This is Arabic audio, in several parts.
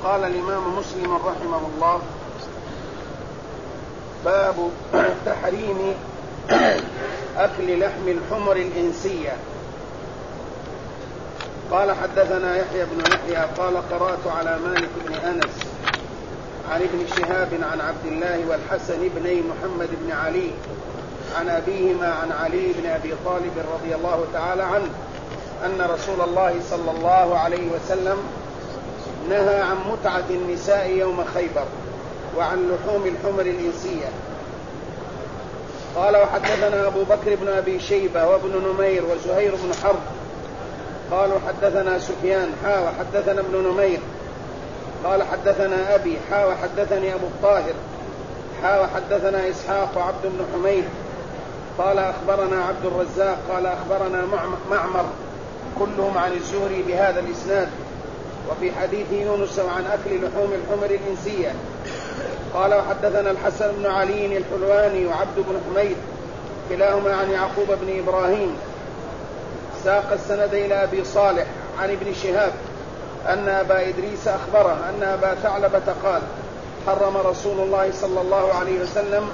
قال الإمام مسلم رحمه الله: باب تحريم أكل لحم الحمر الإنسية. قال: حدثنا يحيى بن يحيى قال: قرأت على مالك بن أنس عن ابن شهاب عن عبد الله والحسن بن محمد بن علي عن أبيهما عن علي بن أبي طالب رضي الله تعالى عنه أن رسول الله صلى الله عليه وسلم نهى عن متعة النساء يوم خيبر وعن لحوم الحمر الإنسية. قال: وحدثنا أبو بكر بن أبي شيبة وابن نمير وزهير بن حرب قالوا: حدثنا سفيان وحدثنا ابن نمير قال: حدثنا أبي وحدثني أبو الطاهر وحدثنا إسحاق وعبد بن حميد قال: أخبرنا عبد الرزاق قال: أخبرنا معمر كلهم عن الزهري بهذا الإسناد، وفي حديث يونس عن أكل لحوم الحمر الإنسية. قال: وحدثنا الحسن بن علي الحلواني وعبد بن حميد كلاهما عن يعقوب بن إبراهيم ساق السند إلى أبي صالح عن ابن شهاب أن أبا إدريس أخبره أن أبا ثعلبة قال: حرم رسول الله صلى الله عليه وسلم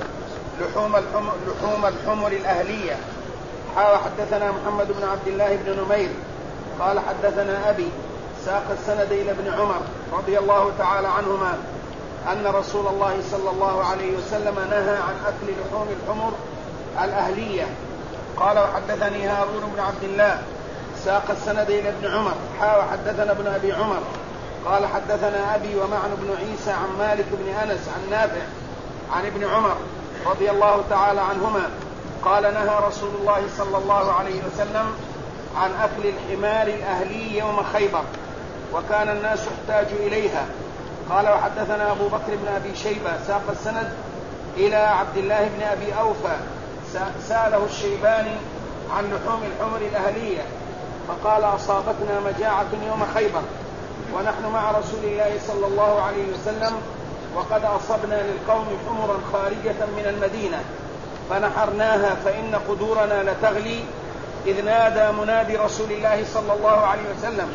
لحوم الحمر الأهلية. وحدثنا محمد بن عبد الله بن نمير قال: حدثنا أبي ساق السند إلى ابن عمر رضي الله تعالى عنهما أن رسول الله صلى الله عليه وسلم نهى عن أكل لحوم الحمر الأهلية. قال: وحدثني هارون بن عبد الله ساق السند إلى ابن عمر وحدثنا ابن أبي عمر قال: حدثنا أبي ومعن بن عيسى عن مالك بن أنس عن نافع عن ابن عمر رضي الله تعالى عنهما قال: نهى رسول الله صلى الله عليه وسلم عن أكل الحمار الأهلي يوم خيبر وكان الناس يحتاج إليها. قال: وحدثنا أبو بكر بن أبي شيبة ساق السند إلى عبد الله بن أبي أوفى سأله الشيباني عن لحوم الحمر الأهلية فقال: أصابتنا مجاعة يوم خيبر ونحن مع رسول الله صلى الله عليه وسلم وقد أصبنا للقوم حمرا خارجة من المدينة فنحرناها فإن قدورنا لتغلي، إذ نادى منادي رسول الله صلى الله عليه وسلم: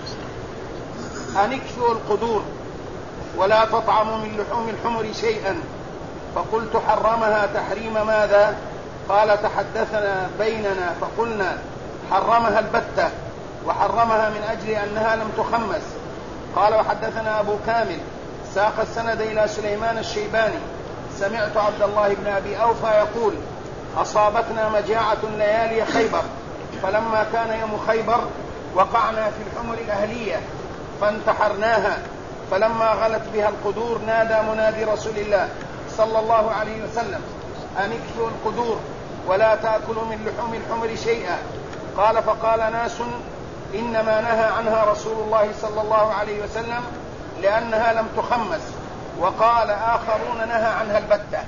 أن اكفوا القدور ولا تطعموا من لحوم الحمر شيئا. فقلت: حرمها تحريم ماذا؟ قال: تحدثنا بيننا فقلنا: حرمها البتة وحرمها من أجل أنها لم تخمس. قال: وحدثنا أبو كامل ساق السند إلى سليمان الشيباني سمعت عبد الله بن أبي أوفى يقول: أصابتنا مجاعة ليالي خيبر فلما كان يوم خيبر وقعنا في الحمر الأهلية فانتحرناها، فلما غلت بها القدور نادى منادي رسول الله صلى الله عليه وسلم: أن اكفوا القدور ولا تأكلوا من لحوم الحمر شيئا. قال: فقال ناس: إنما نهى عنها رسول الله صلى الله عليه وسلم لأنها لم تخمس. وقال آخرون: نهى عنها البتة.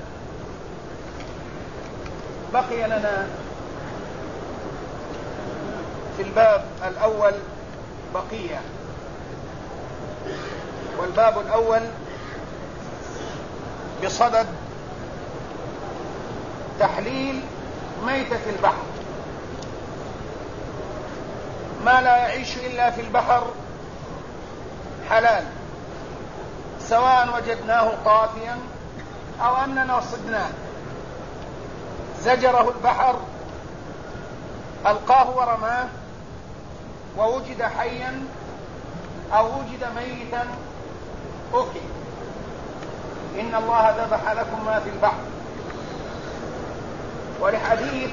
بقي لنا في الباب الأول بقية، والباب الأول بصدد تحليل ميتة البحر. ما لا يعيش إلا في البحر حلال، سواء وجدناه طافيا أو أننا صدناه، زجره البحر ألقاه ورماه ووجد حيا أو وجد ميتا أكل. إن الله ذبح لكم ما في البحر. ولحديث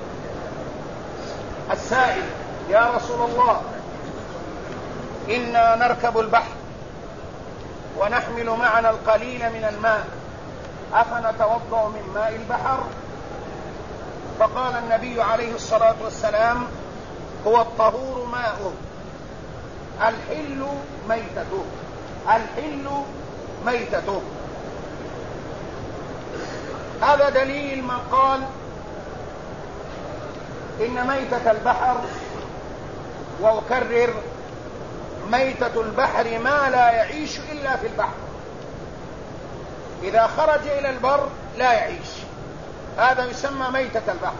السائل: يا رسول الله، إنا نركب البحر ونحمل معنا القليل من الماء أفنتوضأ من ماء البحر؟ فقال النبي عليه الصلاة والسلام: هو الطهور ماؤه الحل ميتته، الحل ميتته. هذا دليل من قال إن ميتة البحر، وأكرر: ميتة البحر ما لا يعيش إلا في البحر، إذا خرج إلى البر لا يعيش، هذا يسمى ميتة البحر.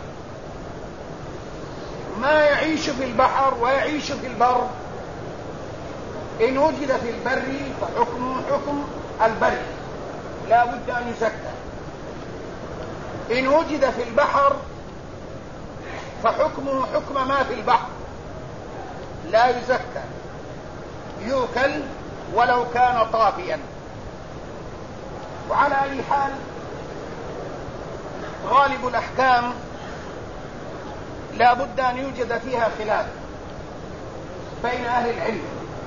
ما يعيش في البحر ويعيش في البر إن وجد في البر فحكمه حكم حكم البر لا بد أن يزكى. إن وجد في البحر فحكمه حكم ما في البحر لا يزكى، يؤكل ولو كان طافيا. وعلى أي حال غالب الأحكام لا بد أن يوجد فيها خلاف بين أهل العلم،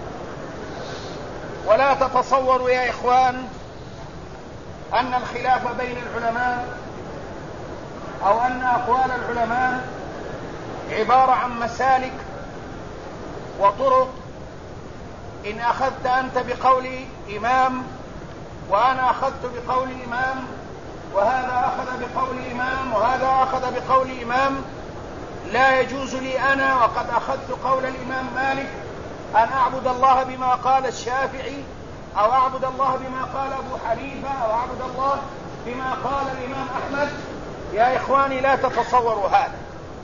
ولا تتصوروا يا إخوان أن الخلاف بين العلماء أو أن أقوال العلماء عبارة عن مسالك وطرق، إن أخذت أنت بقول إمام وأنا أخذت بقول إمام وهذا أخذ بقول إمام وهذا أخذ بقول إمام، لا يجوز لي أنا وقد أخذت قول الإمام مالك أن أعبد الله بما قال الشافعي أو أعبد الله بما قال أبو حنيفة أو أعبد الله بما قال الإمام أحمد. يا إخواني لا تتصوروا هذا.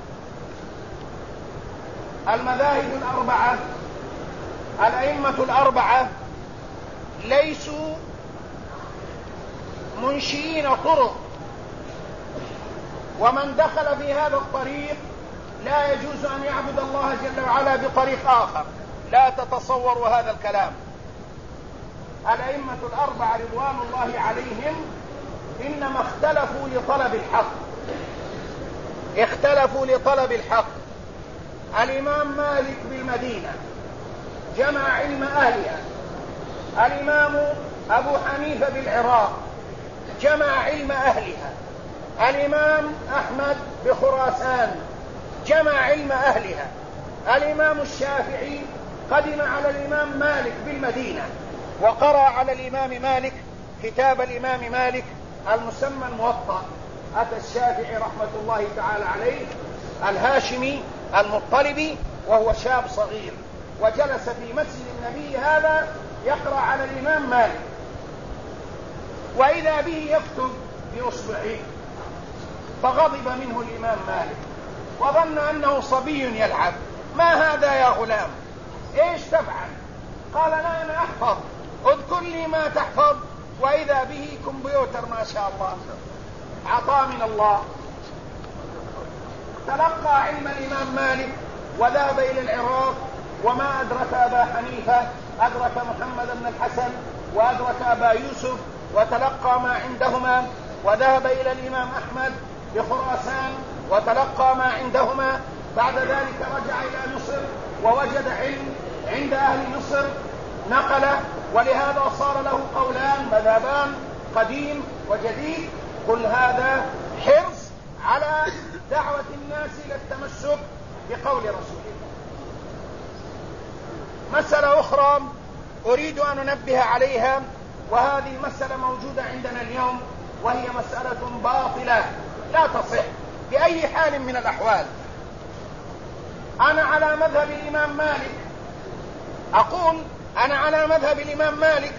المذاهب الأربعة، الأئمة الأربعة ليسوا منشئين طرق، ومن دخل في هذا الطريق لا يجوز أن يعبد الله جل وعلا بطريق آخر. لا تتصوروا هذا الكلام. الأئمة الأربعة رضوان الله عليهم إنما اختلفوا لطلب الحق، اختلفوا لطلب الحق. الإمام مالك بالمدينة جمع علم أهلها، الإمام أبو حنيفة بالعراق جمع علم أهلها، الإمام أحمد بخراسان جمع علم أهلها، الإمام الشافعي قدم على الإمام مالك بالمدينة وقرأ على الإمام مالك كتاب الإمام مالك المسمى الموطأ. أتى الشافعي رحمة الله تعالى عليه الهاشمي المطلبي وهو شاب صغير، وجلس في مسجد النبي هذا يقرأ على الإمام مالك، وإذا به يكتب بإصبعه، فغضب منه الإمام مالك وظن أنه صبي يلعب. ما هذا يا غلام؟ إيش تفعل؟ قال لا أنا أحفظ، اذكر لي ما تحفظ. وإذا به كمبيوتر ما شاء الله عطاء من الله. تلقى علم الإمام مالك وذهب إلى العراق، وما أدرك أبا حنيفة أدرك محمد بن الحسن وأدرك أبا يوسف وتلقى ما عندهما، وذهب إلى الإمام أحمد بخراسان وتلقى ما عندهما. بعد ذلك رجع إلى مصر ووجد علم عند أهل مصر نقله، ولهذا صار له قولان مذهبان قديم وجديد. كل هذا حرص على دعوة الناس إلى التمسك بقول رسول الله. مسألة أخرى أريد أن أنبه عليها، وهذه المسألة موجودة عندنا اليوم، وهي مسألة باطلة لا تصح بأي حال من الأحوال. أنا على مذهب الإمام مالك، أقول أنا على مذهب الإمام مالك،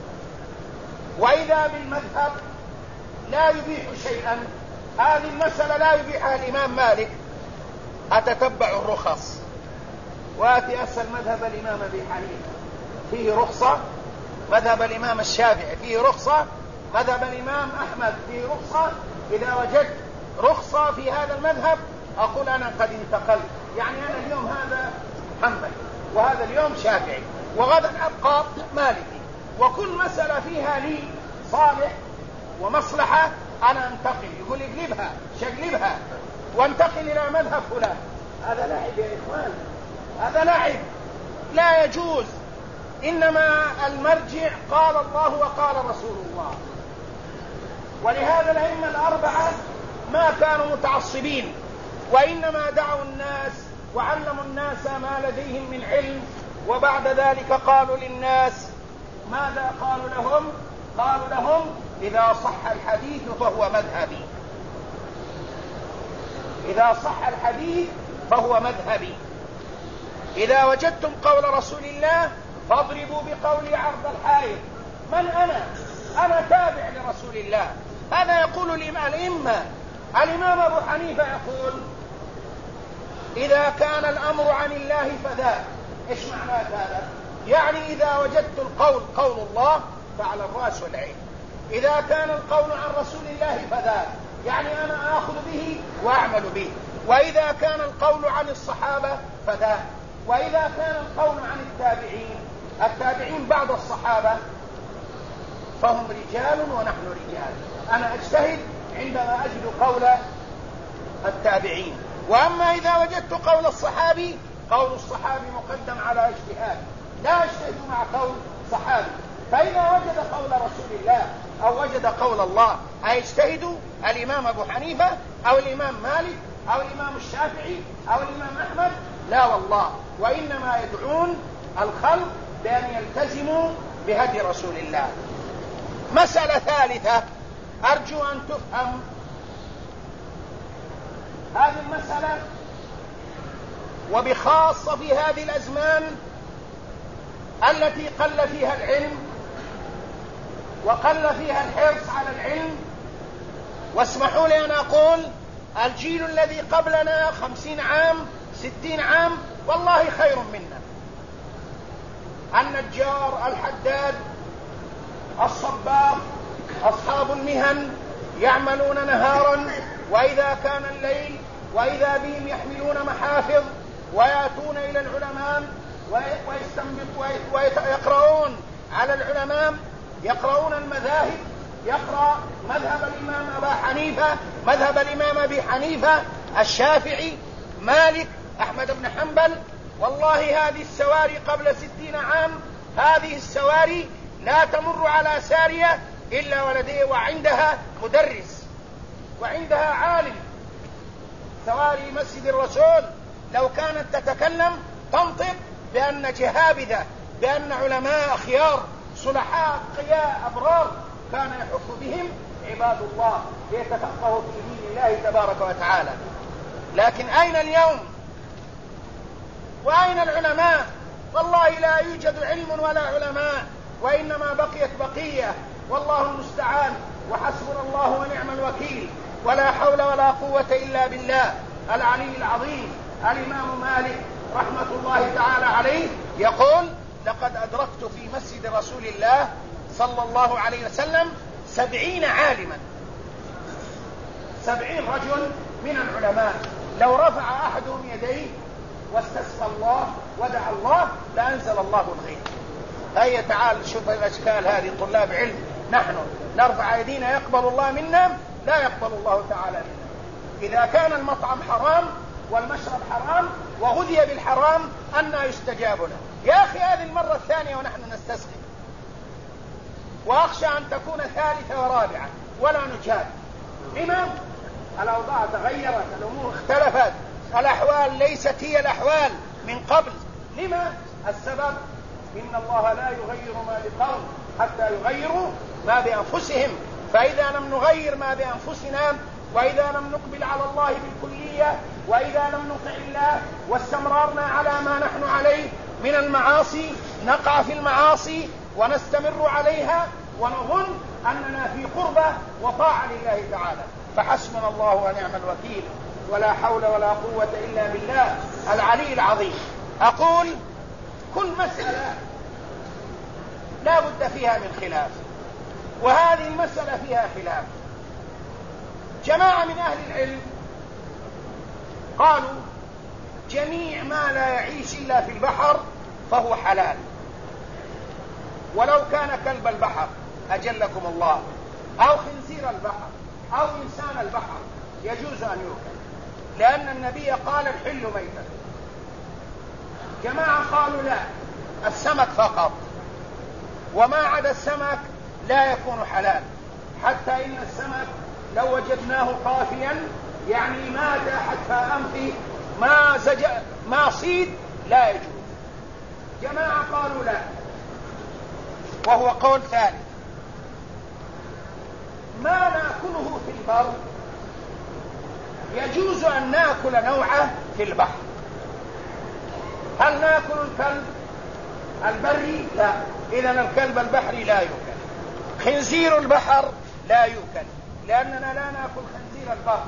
وإذا بالمذهب لا يبيح شيئا، هذه المسألة لا يبيحها الإمام مالك، أتتبع الرخص وآتي أسأل مذهب الإمام أبي حنيفة فيه رخصة، مذهب الإمام الشافعي فيه رخصة، مذهب الإمام أحمد فيه رخصة. إذا وجدت رخصة في هذا المذهب أقول أنا قد انتقلت، يعني أنا اليوم هذا حنبلي وهذا اليوم شافعي وغدا أبقى مالكي، وكل مسألة فيها لي صالح ومصلحة أنا أنتقل. يقول اقلبها شقلبها وانتقل إلى مذهب فلان. هذا لعب يا إخوان، هذا لعب لا يجوز. إنما المرجع قال الله وقال رسول الله. ولهذا الأئمة الأربعة ما كانوا متعصبين، وإنما دعوا الناس وعلموا الناس ما لديهم من علم، وبعد ذلك قالوا للناس ماذا قالوا لهم؟ قالوا لهم إذا صح الحديث فهو مذهبي، إذا صح الحديث فهو مذهبي. إذا وجدتم قول رسول الله فاضربوا بقولي عرض الحائط. من أنا؟ أنا تابع لرسول الله. هذا يقول الأئمة. الإمام أبو حنيفة يقول إذا كان الأمر عن الله فذاك. إيش معنى هذا؟ يعني إذا وجدت القول قول الله فعلى الرأس والعين. إذا كان القول عن رسول الله فذاك، يعني أنا آخذ به وأعمل به. وإذا كان القول عن الصحابة فذاك. وإذا كان القول عن التابعين بعض الصحابة فهم رجال ونحن رجال. أنا أجتهد عندما أجد قول التابعين. وأما إذا وجدت قول الصحابي، قول الصحابي مقدم على اجتهاد، لا أجتهد مع قول صحابي. فإذا وجد قول رسول الله أو وجد قول الله أيجتهد الإمام أبو حنيفة أو الإمام مالك أو الإمام الشافعي أو الإمام أحمد؟ لا والله، وإنما يدعون الخلق بأن يلتزموا بهدي رسول الله. مسألة ثالثة أرجو أن تفهم هذه المسألة، وبخاصة في هذه الأزمان التي قل فيها العلم وقل فيها الحرص على العلم. واسمحوا لي أن أقول الجيل الذي قبلنا 50 عام 60 عام والله خير منا. النجار، الحداد، الصباغ، أصحاب المهن يعملون نهارا وإذا كان الليل، وإذا بهم يحملون محافظ ويأتون إلى العلماء ويقرؤون على العلماء، يقرؤون المذاهب، يقرأ مذهب الإمام أبا حنيفة، مذهب الإمام أبي حنيفة، الشافعي، مالك، أحمد بن حنبل. والله هذه السواري قبل 60 عام، هذه السواري لا تمر على سارية إلا ولديه وعندها مدرس وعندها عالم. سواري مسجد الرسول لو كانت تتكلم تنطق بأن جهابذة، بأن علماء أخيار صلحاء قياء أبرار كان يحق بهم عباد الله ليتفقهوا في دين الله تبارك وتعالى. لكن أين اليوم؟ وأين العلماء؟ والله لا يوجد علم ولا علماء، وإنما بقيت بقية، والله المستعان، وحسبنا الله ونعم الوكيل، ولا حول ولا قوة إلا بالله العلي العظيم. الإمام مالك رحمة الله تعالى عليه يقول: لقد أدركت في مسجد رسول الله صلى الله عليه وسلم 70 عالما، 70 رجل من العلماء، لو رفع أحدهم يديه واستسقى الله ودعا الله لأنزل الله الغيث. هيا تعال شوف الأشكال هذه، طلاب علم، نحن نرفع يدينا يقبل الله منا؟ لا يقبل الله تعالى منا. إذا كان المطعم حرام والمشرب حرام وغذي بالحرام أنى يستجاب له؟ يا أخي هذه المرة الثانية ونحن نستسقي، وأخشى أن تكون ثالثة ورابعة ولا نجاب. لما؟ الأوضاع تغيرت، الأمور اختلفت، الأحوال ليست هي الأحوال من قبل. لما؟ السبب إن الله لا يغير ما بقوم حتى يغيروا ما بأنفسهم. فإذا لم نغير ما بأنفسنا، وإذا لم نقبل على الله بالكلية، وإذا لم نطع الله واستمررنا على ما نحن عليه من المعاصي، نقع في المعاصي ونستمر عليها ونظن أننا في قربة وطاعة لله تعالى. فحسبنا الله ونعم الوكيل، ولا حول ولا قوة إلا بالله العلي العظيم. أقول كل مسألة لا بد فيها من خلاف، وهذه المسألة فيها خلاف. جماعة من أهل العلم قالوا جميع ما لا يعيش إلا في البحر فهو حلال، ولو كان كلب البحر أجلكم الله، أو خنزير البحر، أو إنسان البحر يجوز أن يؤكل، لأن النبي قال الحل ميتة. جماعة قالوا لا، السمك فقط، وما عدا السمك لا يكون حلال، حتى إن السمك لو وجدناه قافيا يعني مات حتى أنفه ما صيد لا يجوز. جماعة قالوا لا، وهو قول ثالث. ما نأكله في البر يجوز أن نأكل نوعه في البحر. هل نأكل الكلب البري؟ لا، إذن الكلب البحري لا يؤكل. خنزير البحر لا يؤكل، لأننا لا نأكل خنزير البحر.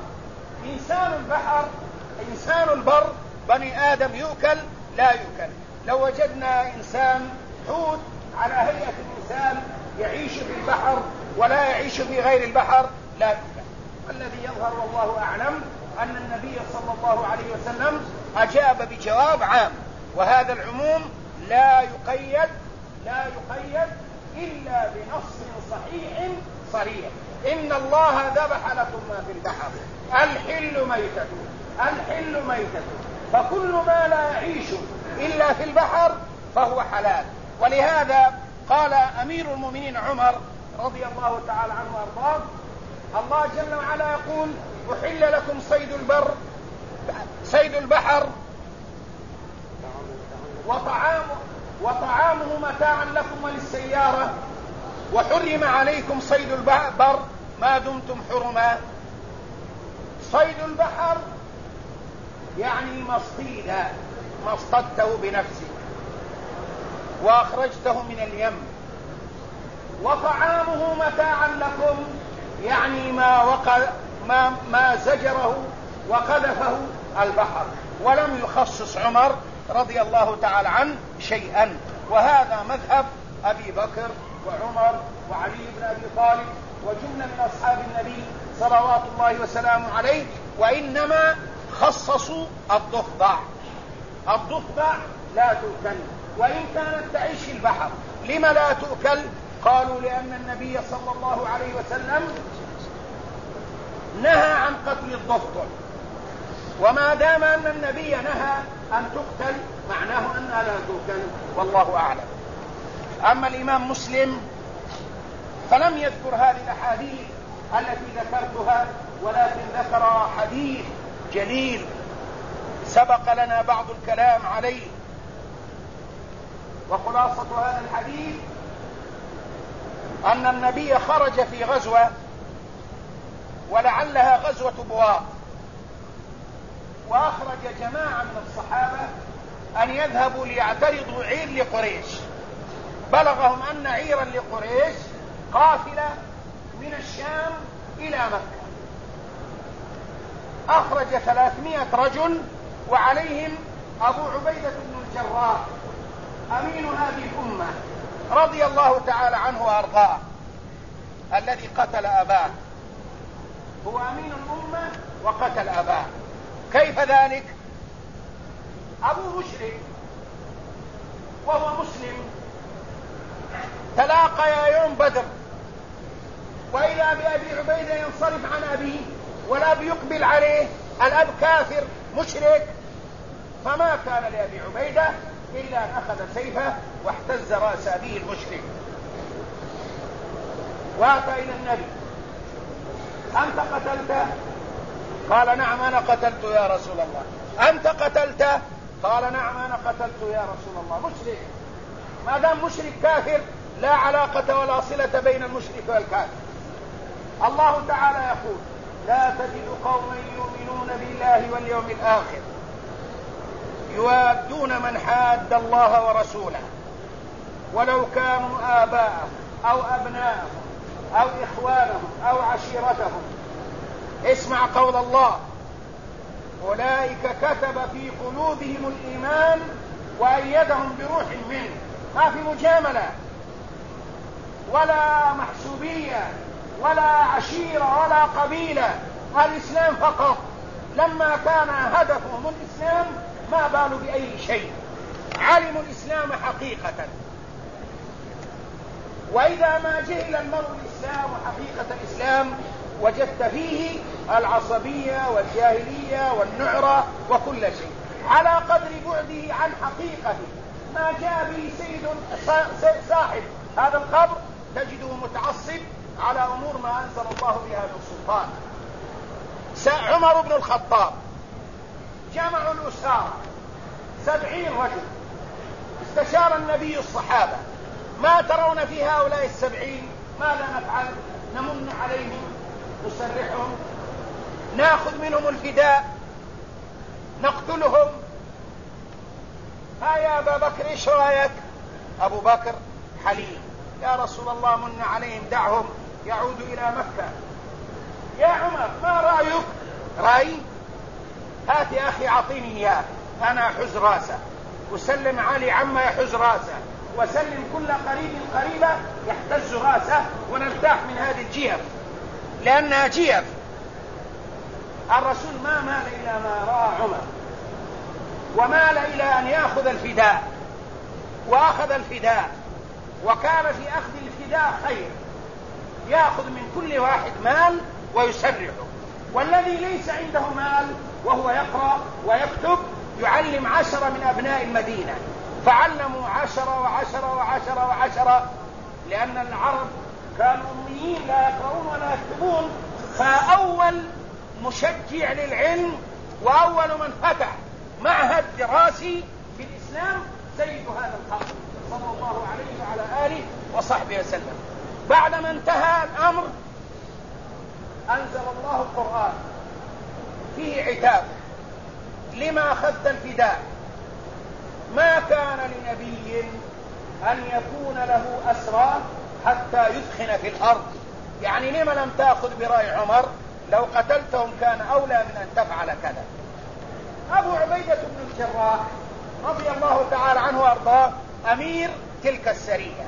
إنسان البر بني آدم يؤكل لا يؤكل. لو وجدنا إنسان حوت على هيئة الإنسان يعيش في البحر ولا يعيش في غير البحر لا يمكن. الذي يظهر والله أعلم أن النبي صلى الله عليه وسلم أجاب بجواب عام، وهذا العموم لا يقيد إلا بنص صحيح صريح. إن الله ذبح لكم ما في البحر، الحل ميتة، فكل ما لا يعيش إلا في البحر فهو حلال. ولهذا قال أمير المؤمنين عمر رضي الله تعالى عنه وأرضاه: الله جل وعلا يقول: أحل لكم صيد البحر وطعامه متاعا لكم وللسيارة، وحرم عليكم صيد البر ما دمتم حرما. صيد البحر يعني ما اصطدته بنفسك وأخرجته من اليم. وطعامه متاعا لكم يعني ما زجره وقذفه البحر، ولم يخصص عمر رضي الله تعالى عنه شيئا. وهذا مذهب أبي بكر وعمر وعلي بن أبي طالب وجملة من أصحاب النبي صلوات الله وسلامه عليه. وإنما خصصوا الضفدع لا تؤكل وإن كانت تعيش في البحر. لما لا تؤكل؟ قالوا: لأن النبي صلى الله عليه وسلم نهى عن قتل الضفدع، وما دام أن النبي نهى أن تقتل معناه أنها لا تؤكل، والله أعلم. أما الإمام مسلم فلم يذكر هذه الأحاديث التي ذكرتها، ولكن ذكر حديث جليل سبق لنا بعض الكلام عليه. وخلاصة هذا الحديث أن النبي خرج في غزوة، ولعلها غزوة بواط، وأخرج جماعة من الصحابة أن يذهبوا ليعترضوا عير لقريش. بلغهم أن عيرا لقريش قافلة من الشام إلى مكة. أخرج 300 رجل وعليهم أبو عبيدة بن الجراح أمين هذه الأمة رضي الله تعالى عنه وأرضاه، الذي قتل أباه، هو أمين الأمة وقتل أباه. كيف ذلك؟ أبو مشرك وهو مسلم، تلاقيا يوم بدر، وإذا بأبي عبيدة ينصرف عن أبيه والأب يقبل عليه، الأب كافر مشرك، فما كان لأبي عبيدة إلا أن أخذ سيفه واحتز رأس أبيه المشرك، وأتى إلى النبي: أنت قتلته؟ قال: نعم أنا قتلته يا رسول الله. أنت قتلته؟ قال: نعم أنا قتلته يا رسول الله. مشرك، ما دام مشرك كافر لا علاقة ولا صلة بين المشرك والكافر. الله تعالى يقول: لا تجد قوما يؤمنون بالله واليوم الآخر يوادون من حاد الله ورسوله ولو كانوا آباءهم أو أبناءهم أو إخوانهم أو عشيرتهم. اسمع قول الله: أولئك كتب في قلوبهم الإيمان وأيدهم بروح منه. ما في مجاملة ولا محسوبية ولا عشيرة ولا قبيلة، الإسلام فقط. لما كان هدفهم الإسلام ما بالوا بأي شيء، علموا الإسلام حقيقة. وإذا ما جهل المرء الإسلام وحقيقة الإسلام وجدت فيه العصبية والجاهلية والنعرة وكل شيء، على قدر بعده عن حقيقته. ما جاء به صاحب هذا القبر تجده متعصب على أمور ما أنزل الله بها من سلطان. عمر بن الخطاب جمعوا الأسارة 70 رجل، استشار النبي الصحابة: ما ترون في هؤلاء 70؟ ماذا نفعل؟ نمن عليهم، نسرحهم، ناخذ منهم الفداء، نقتلهم؟ ها يا أبا بكر إيش رأيك؟ أبو بكر حليم: يا رسول الله من عليهم، دعهم يعودوا إلى مكة. يا عمر ما رأيك؟ رأي؟ هات يا أخي أعطيني إياه، أنا أحز راسه، وسلم علي عما يحز راسه، وسلم كل قريب قريبة يحتز راسه ونرتاح من هذه الجيف لأنها جيف. الرسول ما مال إلى ما رأى عمر، ومال إلى أن يأخذ الفداء، وأخذ الفداء، وكان في أخذ الفداء خير، يأخذ من كل واحد مال ويسرحه. والذي ليس عنده مال وهو يقرأ ويكتب يعلم 10 من أبناء المدينة، فعلموا 10 و10 و10 و10، لأن العرب كانوا أميين لا يقرؤون ولا يكتبون. فأول مشجع للعلم وأول من فتح معهد دراسي في الإسلام سيد هذا القوم صلى الله عليه وعلى آله وصحبه وسلم. بعدما انتهى الأمر أنزل الله القرآن فيه عتاب: لما أخذت الفداء؟ ما كان لنبي أن يكون له أسرى حتى يثخن في الأرض. يعني لما لم تأخذ برأي عمر؟ لو قتلتهم كان أولى من أن تفعل كذا. أبو عبيدة بن الجراح رضي الله تعالى عنه وأرضاه أمير تلك السرية،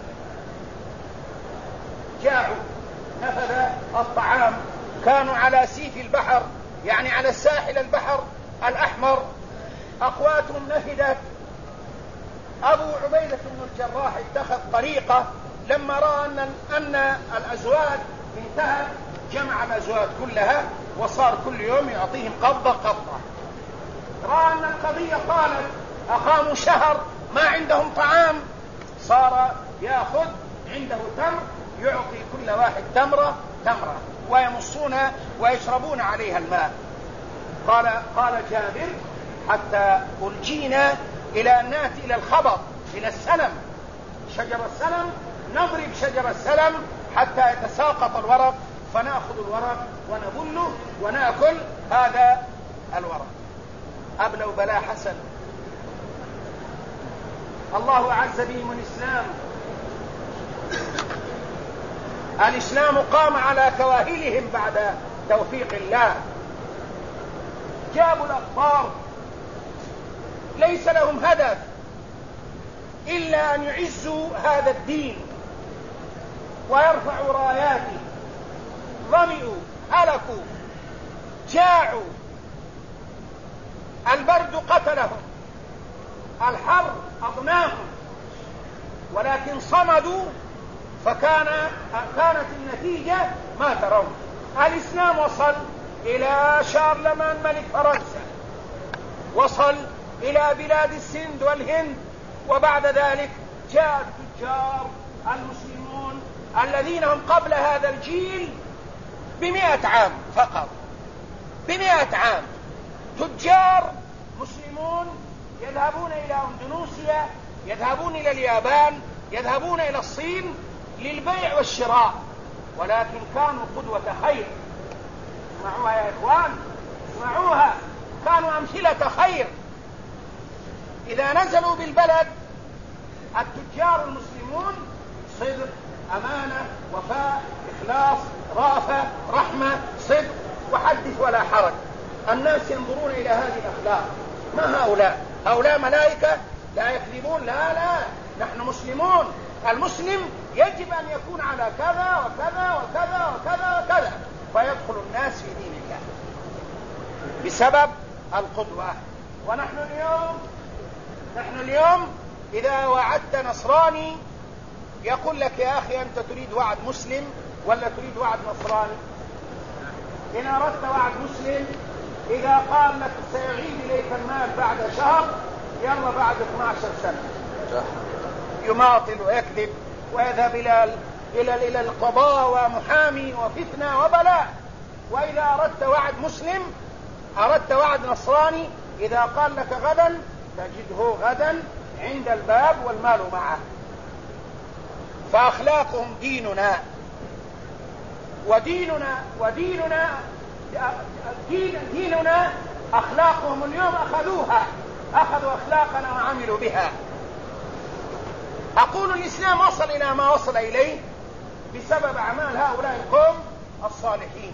جاعوا، نفذ الطعام، كانوا على سيف البحر، يعني على الساحل البحر الأحمر، أقواتهم نفدت. أبو عبيدة بن الجراح اتخذ طريقة لما رأى أن الأزواج انتهت، جمع الأزواج كلها وصار كل يوم يعطيهم قبضة قبضة. رأى أن القضية طالت، أقاموا شهر ما عندهم طعام، صار يأخذ عنده تمر يعطي كل واحد تمرة تمرة ويمصون ويشربون عليها الماء. قال جابر: حتى ألجينا إلى أن نأتي إلى الخبط، إلى السلم، شجر السلم، نضرب شجر السلم حتى يتساقط الورق، فنأخذ الورق ونبله ونأكل هذا الورق. أبلوا بلاء حسن، الله أعز بهم الإسلام. الإسلام قام على كواهلهم بعد توفيق الله. جابوا الأقطار ليس لهم هدف إلا أن يعزوا هذا الدين ويرفعوا راياته. ظمئوا، هلكوا، جاعوا، البرد قتلهم، الحر أضناهم، ولكن صمدوا، كانت النتيجة ما ترون. الإسلام وصل إلى شارلمان ملك فرنسا، وصل إلى بلاد السند والهند، وبعد ذلك جاء التجار المسلمون الذين هم قبل هذا الجيل ب100 عام فقط، ب100 عام، تجار مسلمون يذهبون إلى أندونيسيا، يذهبون إلى اليابان، يذهبون إلى الصين للبيع والشراء، ولكن كانوا قدوة خير. اسمعوها يا إخوان، اسمعوها، كانوا أمثلة خير. إذا نزلوا بالبلد التجار المسلمون صدق، أمانة، وفاء، إخلاص، رأفة، رحمة، صدق، وحدث ولا حرج. الناس ينظرون إلى هذه الأخلاق. ما هؤلاء ملائكة لا يكذبون، لا، نحن مسلمون. المسلم يجب أن يكون على كذا وكذا وكذا وكذا وكذا، فيدخل الناس في دين الله بسبب القدوة. ونحن اليوم إذا وعدت نصراني يقول لك: يا أخي أنت تريد وعد مسلم ولا تريد وعد نصراني؟ إن أردت وعد مسلم، إذا قال لك سيعيد إليك المال بعد شهر، يلا بعد 12 سنة يماطل ويكذب ويذهب إلى القضاء ومحامي وفتنة وبلاء. وإذا أردت وعد مسلم، أردت وعد نصراني، إذا قال لك غدا تجده غدا عند الباب والمال معه. فأخلاقهم ديننا، ديننا أخلاقهم اليوم أخذوا أخلاقنا وعملوا بها. أقول الإسلام وصل إلى ما وصل إليه بسبب أعمال هؤلاء القوم الصالحين.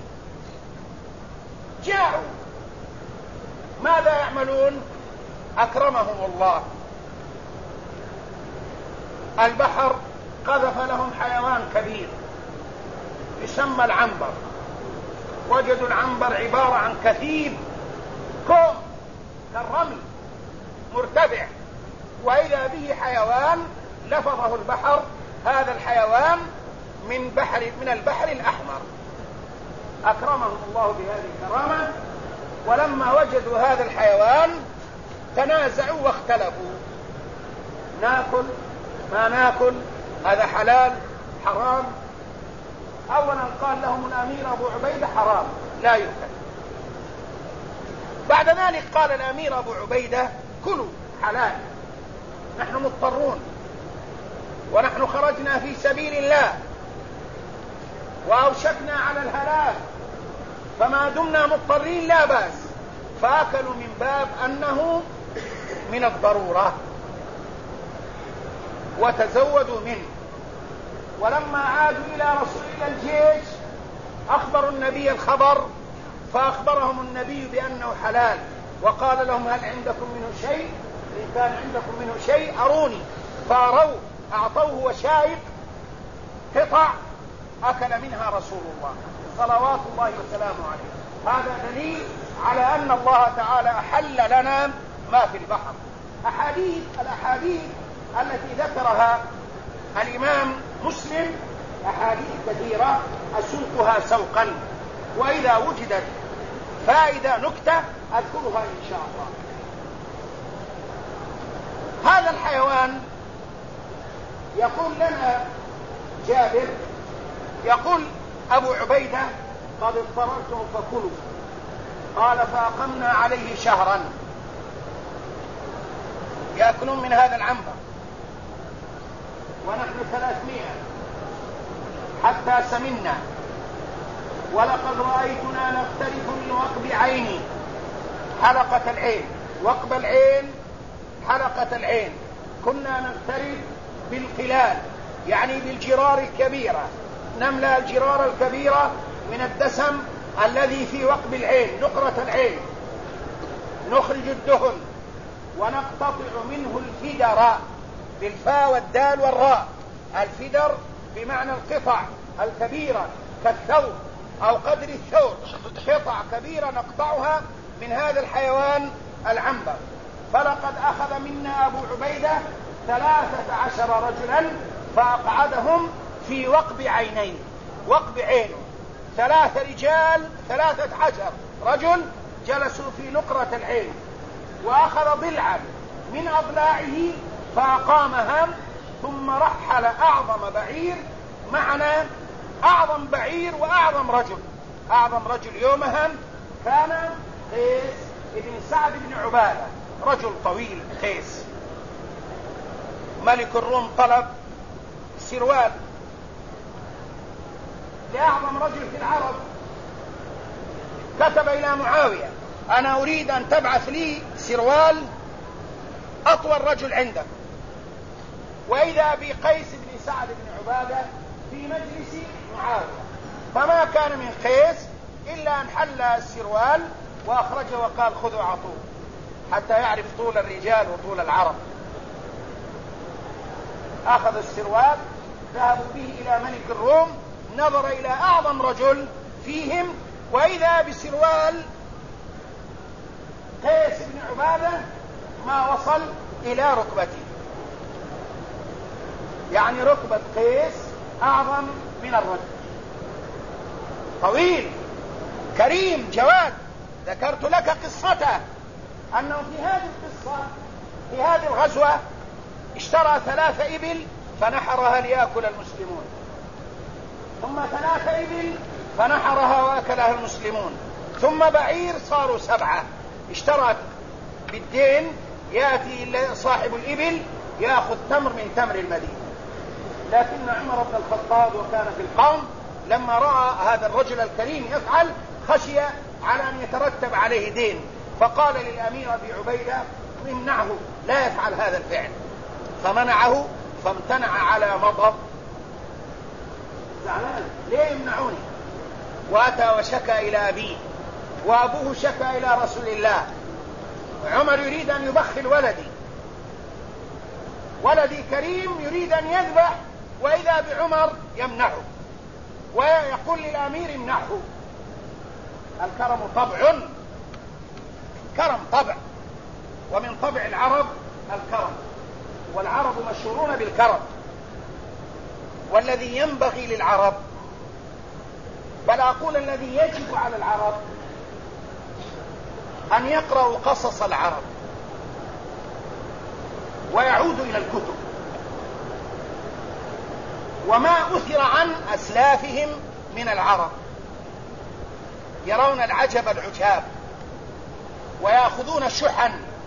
جاءوا ماذا يعملون؟ أكرمهم الله. البحر قذف لهم حيوان كبير يسمى العنبر. وجدوا العنبر عبارة عن كثيب كوم كالرمل مرتفع، وإذا به حيوان لفظه البحر. هذا الحيوان من البحر الأحمر. أكرمهم الله بهذه الكرامة. ولما وجدوا هذا الحيوان تنازعوا واختلفوا، ناكل ما ناكل، هذا حلال حرام. أولا قال لهم الأمير أبو عبيدة حرام لا يؤكل. بعد ذلك قال الأمير أبو عبيدة كلوا حلال، نحن مضطرون ونحن خرجنا في سبيل الله وأوشكنا على الهلاك، فما دمنا مضطرين لا بأس. فأكلوا من باب أنه من الضرورة وتزودوا منه. ولما عادوا إلى الجيش أخبروا النبي الخبر، فأخبرهم النبي بأنه حلال، وقال لهم هل عندكم منه شيء؟ إن كان عندكم منه شيء أروني. فأروه، أعطوه وشايق قطع أكل منها رسول الله صلوات الله وسلامه عليه. هذا دليل على أن الله تعالى أحل لنا ما في البحر. الأحاديث التي ذكرها الإمام مسلم أحاديث كثيرة أسوقها سوقا، وإذا وجدت فائدة نكتة أذكرها إن شاء الله. هذا الحيوان يقول لنا جابر، يقول أبو عبيدة قد اضطررتم فكلوا. قال فأقمنا عليه شهرا يأكلون من هذا العنبر ونحن 300 حتى سمنا، ولقد رأيتنا نقترف من وقب عيني حلقة العين. وقب العين حلقة العين، كنا نقترف بالقلال يعني بالجرار الكبيرة، نملأ الجرار الكبيرة من الدسم الذي في وقب العين نقرة العين، نخرج الدهن ونقتطع منه الفدر بالفاء والدال والراء. الفدر بمعنى القطع الكبيرة كالثوب أو قدر الثوب، قطع كبيرة نقطعها من هذا الحيوان العنبر. فلقد أخذ منا أبو عبيدة 13 رجلا فأقعدهم في وقب عينين، وقب عينه 3 رجال 13 رجل جلسوا في نقرة العين، وأخذ ضلعا من أضلاعه فأقامها، ثم رحل أعظم بعير معنا، أعظم بعير وأعظم رجل. أعظم رجل يومها كان قيس بن سعد بن عبادة، رجل طويل قيس. ملك الروم طلب سروال لأعظم رجل في العرب، كتب إلى معاوية أنا أريد أن تبعث لي سروال أطول رجل عندك. وإذا بقيس بن سعد بن عبادة في مجلس معاوية، فما كان من قيس إلا أن حل السروال وأخرجه وقال خذوا عطوه حتى يعرف طول الرجال وطول العرب. أخذ السروال، ذهبوا به إلى ملك الروم، نظر إلى أعظم رجل فيهم، وإذا بسروال قيس بن عبادة ما وصل إلى ركبته، يعني ركبة قيس أعظم من الرجل، طويل كريم جواد. ذكرت لك قصته، أنه في هذه القصة في هذه الغزوة اشترى 3 إبل فنحرها ليأكل المسلمون، ثم 3 إبل فنحرها وأكلها المسلمون، ثم بعير صاروا 7. اشترى بالدين، يأتي صاحب الإبل يأخذ تمر من تمر المدينة. لكن عمر بن الخطاب وكان في القوم لما رأى هذا الرجل الكريم يفعل خشي على أن يترتب عليه دين، فقال للأمير أبي عبيدة امنعه لا يفعل هذا الفعل، فمنعه فامتنع على مضض. زعلان ليه يمنعوني؟ وأتى وشكى إلى أبيه، وأبوه شكى إلى رسول الله. عمر يريد أن يبخل ولدي كريم، يريد أن يذبح وإذا بعمر يمنعه ويقول للأمير امنعه. الكرم طبع، كرم طبع، ومن طبع العرب الكرم، والعرب مشهورون بالكرم. والذي ينبغي للعرب، بل أقول الذي يجب على العرب، أن يقرأوا قصص العرب ويعودوا إلى الكتب وما أثر عن أسلافهم من العرب، يرون العجب العجاب ويأخذون شحا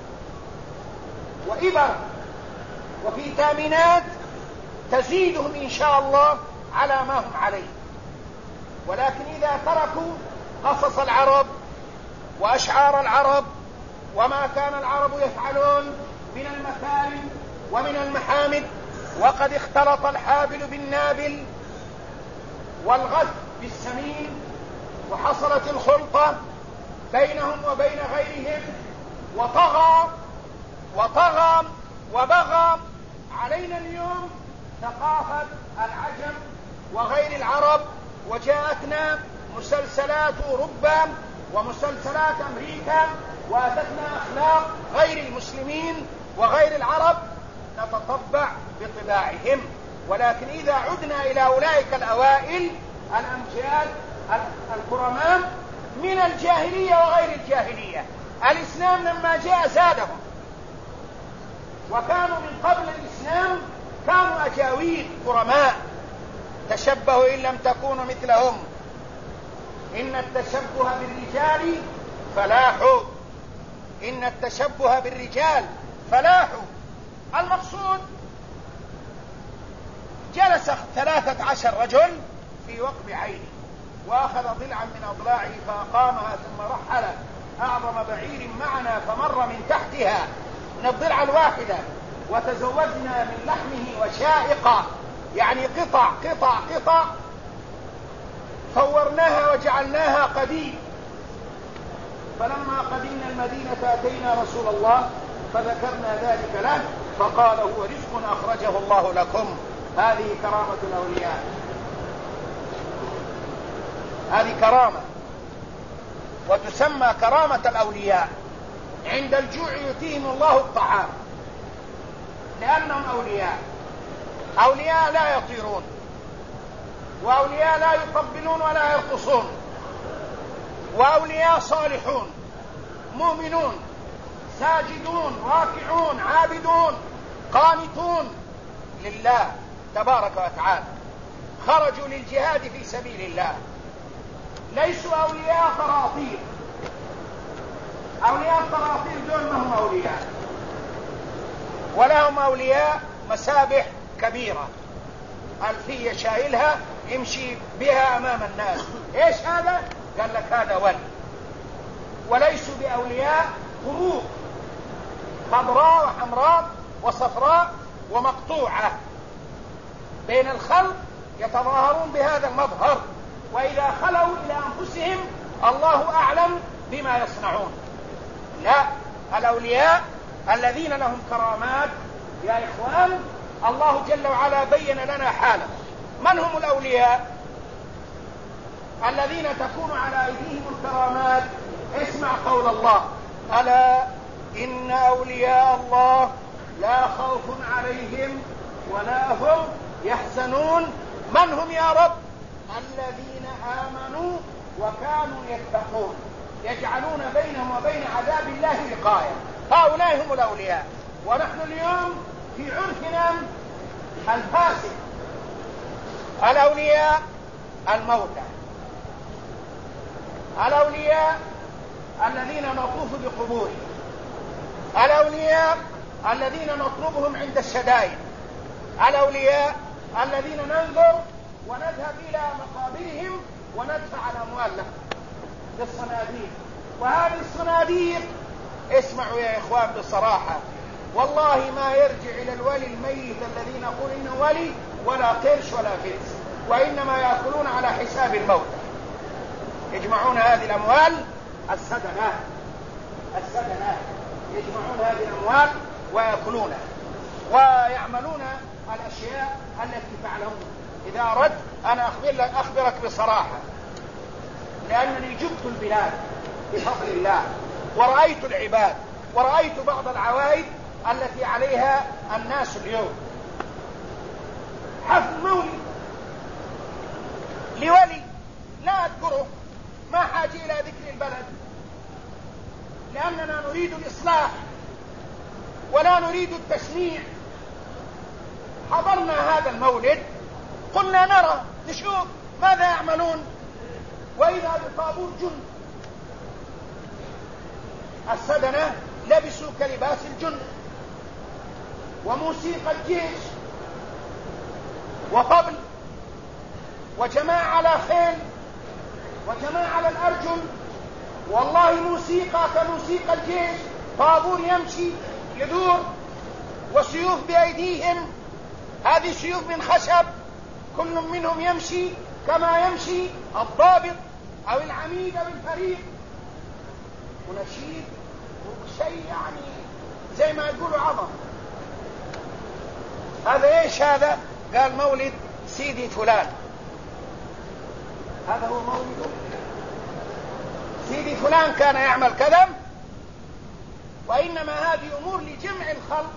وإبر وفيتامينات تزيدهم إن شاء الله على ما هم عليه. ولكن إذا تركوا قصص العرب وأشعار العرب وما كان العرب يفعلون من المكارم ومن المحامد، وقد اختلط الحابل بالنابل والغث بالسمين، وحصلت الخلطة بينهم وبين غيرهم، وطغى وبغى علينا اليوم ثقافة العجم وغير العرب، وجاءتنا مسلسلات أوروبا ومسلسلات أمريكا، وأتتنا أخلاق غير المسلمين وغير العرب نتطبع بطباعهم. ولكن إذا عدنا إلى أولئك الأوائل الأمجاد الكرماء من الجاهلية وغير الجاهلية، الإسلام لما جاء زادهم، وكانوا من قبل الإسلام كانوا أجاويد كرماء. تشبهوا إن لم تكونوا مثلهم، إن التشبه بالرجال فلاح، إن التشبه بالرجال فلاح. المقصود جلس 13 رجل في وقب عينه، وأخذ ضلعا من أضلاعه فأقامها، ثم رحل أعظم بعير معنا فمر من تحتها من الضلع الواحدة، وتزوجنا من لحمه وشائقة، يعني قطع قطع قطع، صورناها وجعلناها قديم. فلما قدمنا المدينة أتينا رسول الله فذكرنا ذلك له، فقال هو رزق أخرجه الله لكم. هذه كرامة الأولياء، هذه كرامة، وتسمى كرامة الأولياء. عند الجوع يؤتيهم الله الطعام لأنهم أولياء، أولياء لا يطيرون، وأولياء لا يطبلون ولا يرقصون، وأولياء صالحون مؤمنون ساجدون راكعون عابدون قانتون لله تبارك وتعالى، خرجوا للجهاد في سبيل الله، ليسوا أولياء طراطير. أولياء الطراطير دول ما هم أولياء، ولهم أولياء مسابح كبيرة، ألفية شايلها يمشي بها أمام الناس. إيش هذا؟ قال لك هذا ولي. وليسوا بأولياء خروق خضراء وحمراء وصفراء ومقطوعة بين الخلق يتظاهرون بهذا المظهر، وإذا خلوا إلى أنفسهم الله أعلم بما يصنعون. لا، الأولياء الذين لهم كرامات يا إخوان الله جل وعلا بين لنا حالا. من هم الأولياء الذين تكون على أيديهم الكرامات؟ اسمع قول الله: ألا إن أولياء الله لا خوف عليهم ولا هم يحزنون. من هم يا رب؟ الذين آمنوا وكانوا يتقون، يجعلون بينهم وبين عذاب الله وقاية. هؤلاء هم الأولياء. ونحن اليوم في عرفنا الفاسد الأولياء الموتى، الأولياء الذين نطوف بقبورهم، الأولياء الذين نطلبهم عند الشدائد، الأولياء الذين ننظر ونذهب إلى مقابرهم وندفع الأموال لهم للصناديق. وهذه الصناديق اسمعوا يا إخوان بصراحة، والله ما يرجع إلى الولي الميت الذي نقول إنه ولي ولا قرش ولا فلس، وإنما يأكلون على حساب الموت. يجمعون هذه الأموال السدنات يجمعون هذه الأموال ويأكلونها ويعملون الأشياء التي فعلهم. إذا أردت أنا أخبرك بصراحة، لأنني جبت البلاد بفضل الله ورأيت العباد ورأيت بعض العوائد التي عليها الناس اليوم. حفل مولد لولي لا أذكره، ما حاجة إلى ذكر البلد، لأننا نريد الإصلاح ولا نريد التشنيع. حضرنا هذا المولد قلنا نرى نشوف ماذا يعملون، وإذا بطابور جند، السدنة لبسوا كلباس الجند وموسيقى الجيش وطبل وجماعة على خيل وجماعة على الأرجل، والله موسيقى كموسيقى الجيش، طابور يمشي يدور وسيوف بأيديهم، هذه سيوف من خشب، كل منهم يمشي كما يمشي الضابط أو العميد أو الفريق، ونشيد وشيء يعني زي ما يقولوا عظم. هذا ايش هذا؟ قال مولد سيدي فلان. هذا هو مولده؟ سيدي فلان كان يعمل كذا؟ وإنما هذه أمور لجمع الخلق،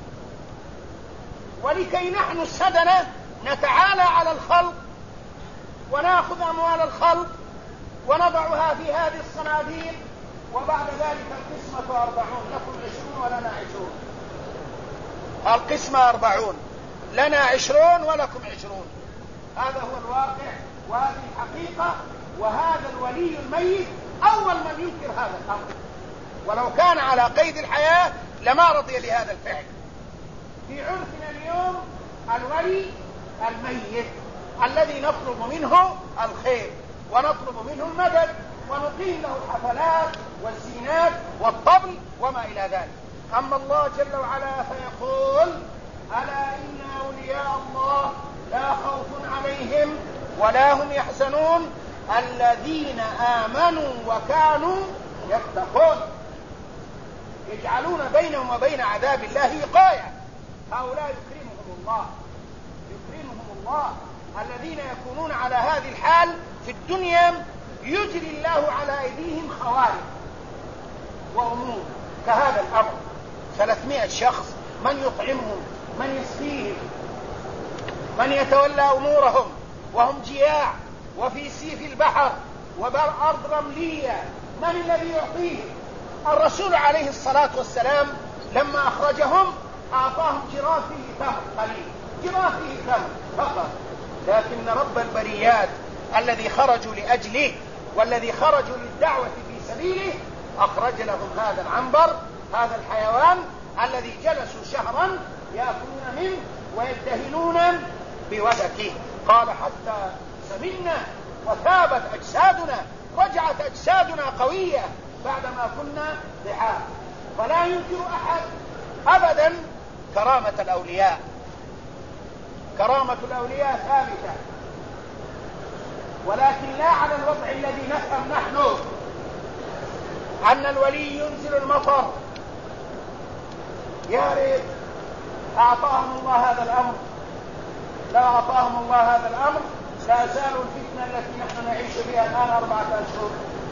ولكي نحن السدنة نتعالى على الخلق ونأخذ أموال الخلق ونضعها في هذه الصناديق، وبعد ذلك القسمة 40، لكم 20 ولنا 20. القسمة 40، لنا 20 ولكم 20. هذا هو الواقع وهذه الحقيقة، وهذا الولي الميت أول من ينكر هذا الأمر، ولو كان على قيد الحياة لما رضي لهذا الفعل. في عرفنا اليوم الولي الميت الذي نطلب منه الخير ونطلب منه المدد ونقيم له الحفلات والزينات والطبل وما إلى ذلك. أما الله جل وعلا فيقول: ألا إن أولياء الله لا خوف عليهم ولا هم يحزنون الذين آمنوا وكانوا يتقون. يجعلون بينهم وبين عذاب الله وقاية. هؤلاء يكرمهم الله الذين يكونون على هذه الحال في الدنيا، يجري الله على أيديهم خوارق وأمور كهذا الأمر. 300 شخص، من يطعمهم، من يسقيهم، من يتولى أمورهم وهم جياع وفي سيف البحر وأرض رملية، من الذي يعطيهم؟ الرسول عليه الصلاة والسلام لما أخرجهم أعطاهم جراف فيه تمر قليل، جراف فيه تمر فقط، لكن رب البريات الذي خرجوا لأجله والذي خرجوا للدعوة في سبيله أخرج لهم هذا العنبر، هذا الحيوان الذي جلسوا شهرا يأكلون منه ويدهنون بودكه. قال: حتى سمنا وثابت أجسادنا، رجعت أجسادنا قوية بعدما كنا ضعاف. فلا ينكر أحد أبدا كرامة الأولياء. كرامة الأولياء ثابتة، ولكن لا على الوضع الذي نفهم نحن أن الولي ينزل المطر. يا ريت أعطاهم الله هذا الأمر، لا أعطاهم الله هذا الأمر لا زالوا الفتنة التي نحن نعيش فيها الآن 4 أشهر،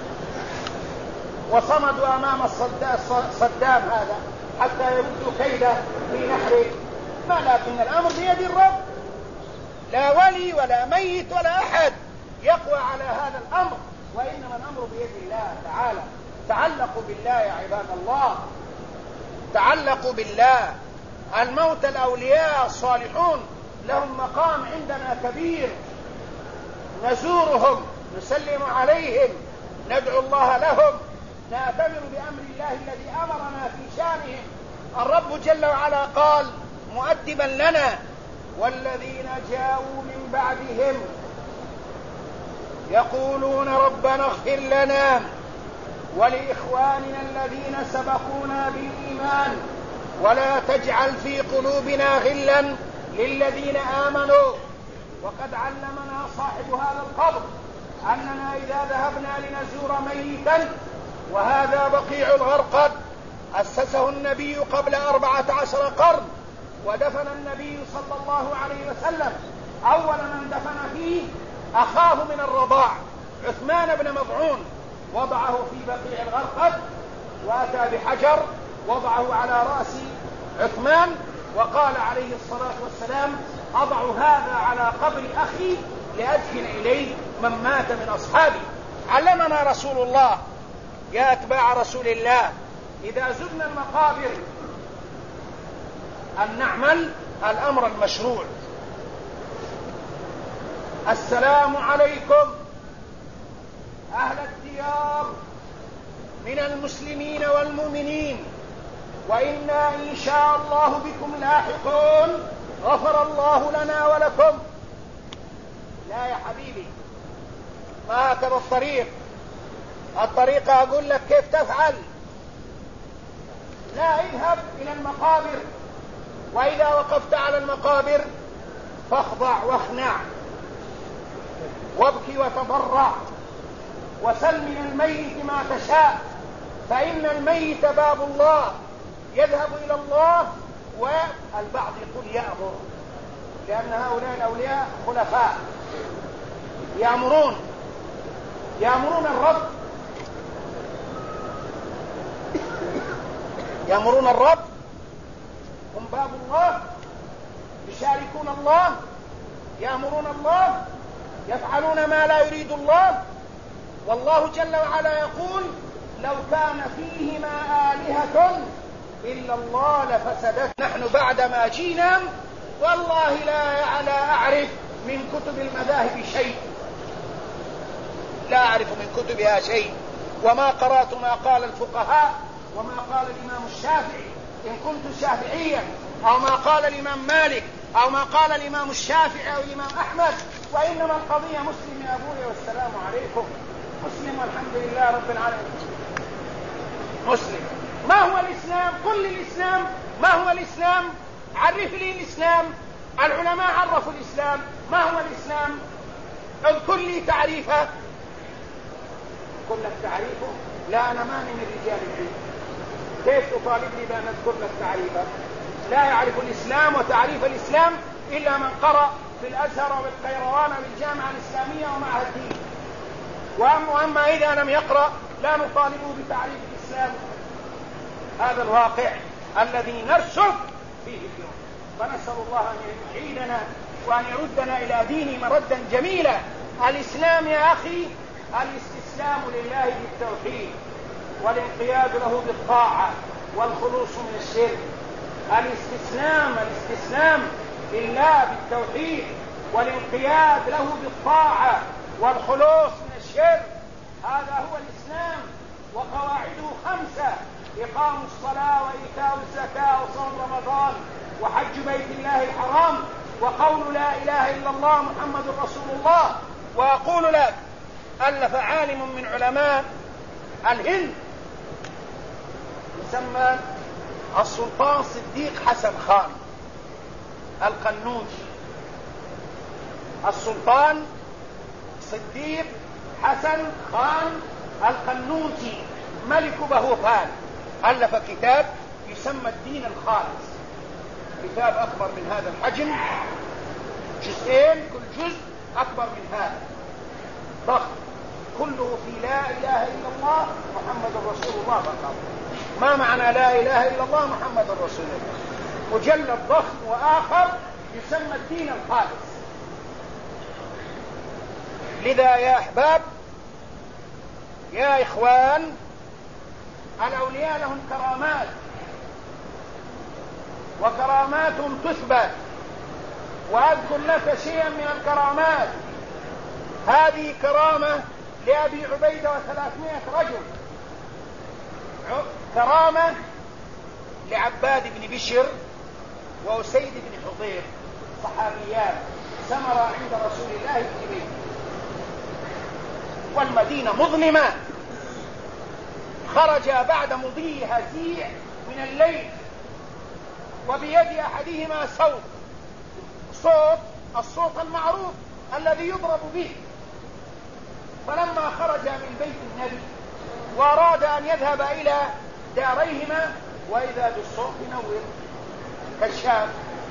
وصمدوا أمام صدام هذا حتى يردوا كيده في نحره. ما لكن الأمر بيد الرب، لا ولي ولا ميت ولا أحد يقوى على هذا الأمر، وإنما الأمر بيد الله تعالى. تعلقوا بالله يا عباد الله، تعلقوا بالله. الموت الأولياء الصالحون لهم مقام عندنا كبير، نزورهم، نسلم عليهم، ندعو الله لهم، نأتمر بأمر الله الذي أمرنا في شانهم. الرب جل وعلا قال مؤدبا لنا: والذين جاءوا من بعدهم يقولون ربنا اغفر لنا ولإخواننا الذين سبقونا بالإيمان ولا تجعل في قلوبنا غلا للذين آمنوا. وقد علمنا صاحب هذا القبر أننا إذا ذهبنا لنزور ميتا، وهذا بقيع الغرقد أسسه النبي قبل 14 قرن، ودفن النبي صلى الله عليه وسلم أول من دفن فيه أخاه من الرضاع عثمان بن مظعون، وضعه في بقيع الغرقد، وأتى بحجر وضعه على رأس عثمان وقال عليه الصلاة والسلام: أضع هذا على قبر أخي لأدفن إليه من مات من أصحابي. علمنا رسول الله يا أتباع رسول الله إذا زرنا المقابر أن نعمل الأمر المشروع: السلام عليكم أهل الديار من المسلمين والمؤمنين، وإنا إن شاء الله بكم لاحقون، غفر الله لنا ولكم. لا يا حبيبي، ما هكذا الطريقة أقول لك كيف تفعل. لا، اذهب إلى المقابر، وإذا وقفت على المقابر فاخضع واخنع وابكي وتضرع وسل من الميت ما تشاء، فإن الميت باب الله يذهب إلى الله. والبعض يقول يأمر، لأن هؤلاء الأولياء خلفاء يأمرون الرب، هم باب الله، يشاركون الله، يأمرون الله، يفعلون ما لا يريد الله. والله جل وعلا يقول: لو كان فيهما آلهة إلا الله لفسدت. نحن بعدما جينا والله لا أعرف من كتب المذاهب شيء، لا أعرف من كتبها شيء، وما قرأت ما قال الفقهاء وما قال الإمام الشافعي إن كنت شافعيا، أو ما قال الإمام مالك، أو ما قال الإمام الشافعي أو الإمام أحمد، وإنما القضية مسلم يا أبوي والسلام عليكم، مسلم والحمد لله رب العالمين. مسلم. ما هو الإسلام؟ قل لي الإسلام، ما هو الإسلام؟ عرف لي الإسلام. العلماء عرفوا الإسلام، ما هو الإسلام؟ اذكر لي تعريفه. قل لك تعريفه؟ لا، أنا ماني من رجال الدين، كيف تطالبني بأن أذكر لك تعريفه؟ لا يعرف الإسلام وتعريف الإسلام إلا من قرأ في الأزهر وبالقيروان وبالجامعة الإسلامية ومعهد الدين. وأما إذا لم يقرأ لا نطالبه بتعريف الإسلام. هذا الواقع الذي نرسل فيه اليوم، فنسأل الله أن يعيدنا وأن يردنا إلى دينه مردا جميلا. الإسلام يا أخي الاستسلام لله بالتوحيد، والانقياد له بالطاعة، والخلوص من الشرك. الاستسلام لله بالتوحيد، والانقياد له بالطاعة، والخلوص من الشرك، هذا هو الإسلام. وقواعده 5: إقام الصلاة، وإيتاء الزكاة، وصوم رمضان، وحج بيت الله الحرام، وقول لا إله إلا الله محمد رسول الله. وأقول لك: ألف عالم من علماء الهند يسمى السلطان صديق حسن خان القنوجي. السلطان صديق حسن خان القنوجي ملك بهوفان ألف كتاب يسمى الدين الخالص، كتاب أكبر من هذا الحجم، جزئين، كل جزء أكبر من هذا، ضخم، كله في لا إله إلا الله محمد رسول الله فقط. ما معنى لا إله إلا الله محمد رسول الله؟ مجلد ضخم وآخر يسمى الدين الخالص. لذا يا أحباب يا إخوان، الأولياء لهم كرامات، وكراماتهم تثبت. وأذكر لك شيئا من الكرامات. هذه كرامة لأبي عبيدة و300 رجل، كرامة لعباد بن بشر وأسيد بن حضير، صحابيان سمر عند رسول الله في بيته، والمدينة مظلمة، خرج بعد مضي هزيع من الليل، وبيد أحدهما الصوت المعروف الذي يضرب به. فلما خرج من بيت النبي وأراد أن يذهب إلى داريهما، وإذا بالصوت ينور كالشاب،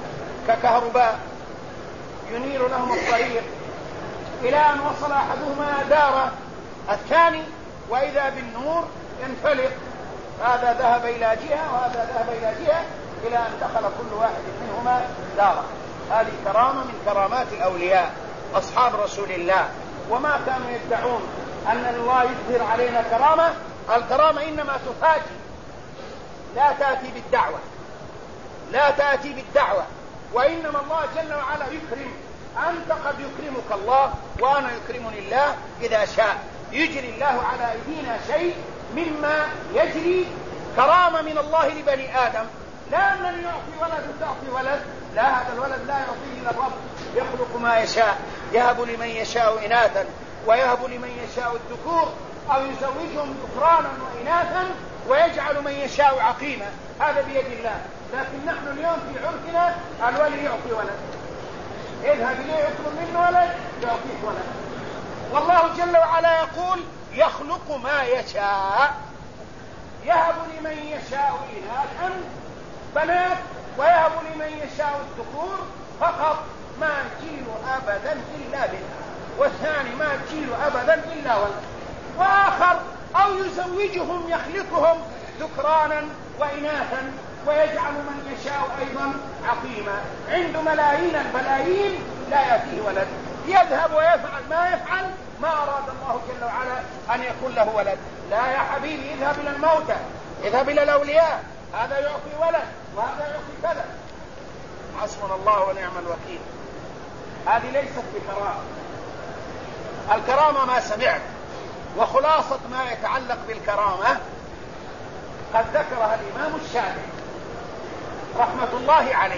ككهرباء ينير لهم الطريق، إلى أن وصل أحدهما داره، الثاني وإذا بالنور ينفلق، هذا ذهب إلى جهة وهذا ذهب إلى جهة، إلى أن دخل كل واحد منهما داره. هذه كرامة من كرامات الأولياء أصحاب رسول الله، وما كانوا يدعون أن الله يظهر علينا كرامة. الكرامة إنما تفاجئ، لا تأتي بالدعوة، لا تأتي بالدعوة، وإنما الله جل وعلا يكرم. أنت قد يكرمك الله وأنا يكرمني الله إذا شاء. يجري الله على أيدينا شيء مما يجري كرامة من الله لبني آدم، لا أنني يعطي ولد تعطي ولد، لا، هذا الولد لا يعطيه إلا الرب، يخلق ما يشاء، يهب لمن يشاء إناثا ويهب لمن يشاء الذكور أو يزوجهم ذكرانا وإناثا ويجعل من يشاء عقيما، هذا بيد الله. لكن نحن اليوم في عرفنا الولي يعطي ولد، اذهب إليه يطلب منه ولد يعطيك ولد. والله جل وعلا يقول يخلق ما يشاء، يهب لمن يشاء إناثا بنات ويهب لمن يشاء الذكور فقط، ما تجيل أبدا إلا بنت، والثاني ما تجيل أبدا إلا ولد، وآخر أو يزوجهم يخلقهم ذكرانا وإناثا ويجعل من يشاء أيضا عقيما. عنده ملايين البلايين لا يأتيه ولد، يذهب ويفعل ما يفعل، ما أراد الله جل وعلا أن يكون له ولد. لا يا حبيبي، اذهب إلى الموتى، اذهب إلى الأولياء، هذا يعطي ولد وهذا يعطي كذا، حسبنا الله ونعم الوكيل. هذه ليست بكرامة. الكرامة ما سمعت، وخلاصة ما يتعلق بالكرامة قد ذكرها الإمام الشافعي رحمة الله عليه.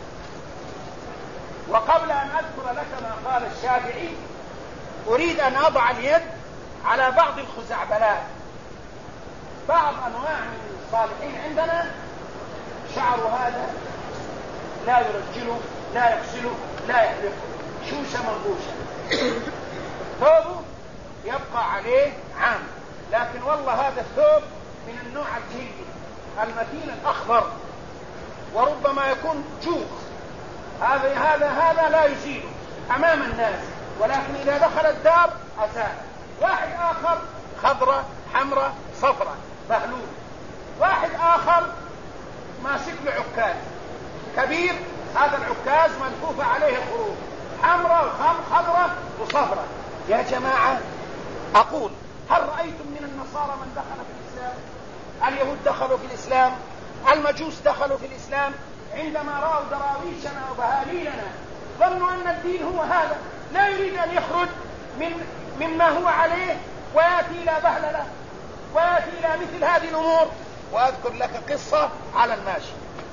وقبل أن أذكر لك ما قال الشافعي أريد أن أضع اليد على بعض الخزعبلات. بعض أنواع من الصالحين عندنا شعر هذا لا يرجله لا يغسله لا يحلقه، شوشة منبوشة، ثوبه يبقى عليه عام، لكن والله هذا الثوب من النوع الجيد المتين الأخضر، وربما يكون جوخ، هذا لا يزيله أمام الناس، ولكن إذا دخل الدار أساء. واحد آخر خضرة حمرة صفرة بهلول، واحد آخر ماسك له عكاز كبير، هذا العكاز ملفوفة عليه خروج حمرة خضرة وصفرة. يا جماعة أقول هل رأيتم من النصارى من دخل في الإسلام؟ اليهود دخلوا في الإسلام، المجوس دخلوا في الإسلام، عندما رأوا دراويشنا وبهاليلنا ظنوا أن الدين هو هذا، لا يريد أن يخرج مما هو عليه ويأتي إلى بهللة ويأتي إلى مثل هذه الأمور. وأذكر لك قصة على الماشي.